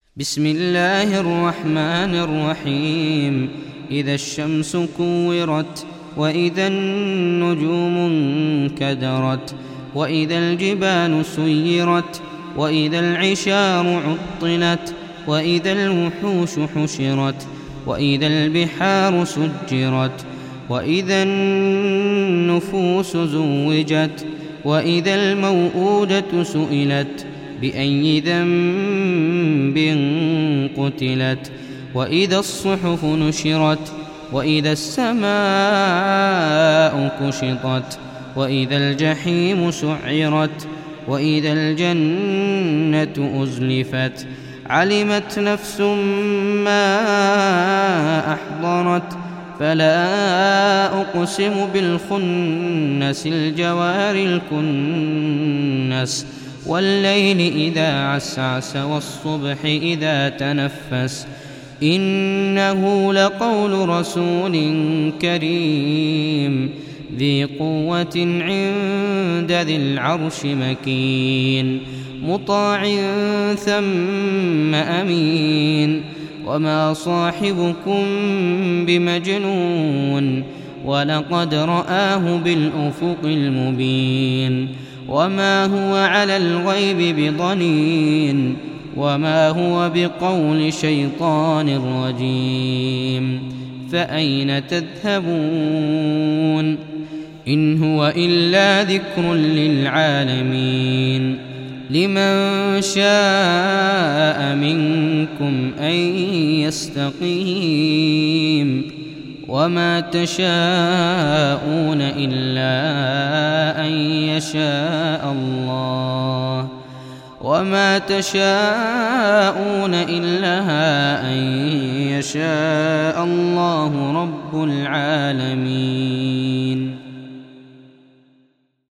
بسم الله الرحمن الرحيم. إذا الشمس كورت، وإذا النجوم انكدرت، وإذا الجبال سيرت، وإذا العشار عطلت، وإذا الوحوش حشرت، وإذا البحار سجرت، وإذا النفوس زوجت، وإذا الموءودة سئلت بأي ذنب قتلت، وإذا الصحف نشرت، وإذا السماء كشطت، وإذا الجحيم سعرت، وإذا الجنة أزلفت. علمت نفس ما أحضرت. فلا أقسم بالخنس الجوار الكنس، والليل إذا عسعس، والصبح إذا تنفس. إنه لقول رسول كريم ذي قوة عند ذي العرش مكين، مطاع ثم أمين. وما صاحبكم بمجنون، ولقد رآه بالأفق المبين. وما هو على الغيب بضنين، وما هو بقول شيطان رجيم. فأين تذهبون؟ إن هو إلا ذكر للعالمين. لمن شاء منكم أن يستقيم. وما تشاءون إلا أن يشاء الله، وما تشاءون إلا أن يشاء الله رب العالمين.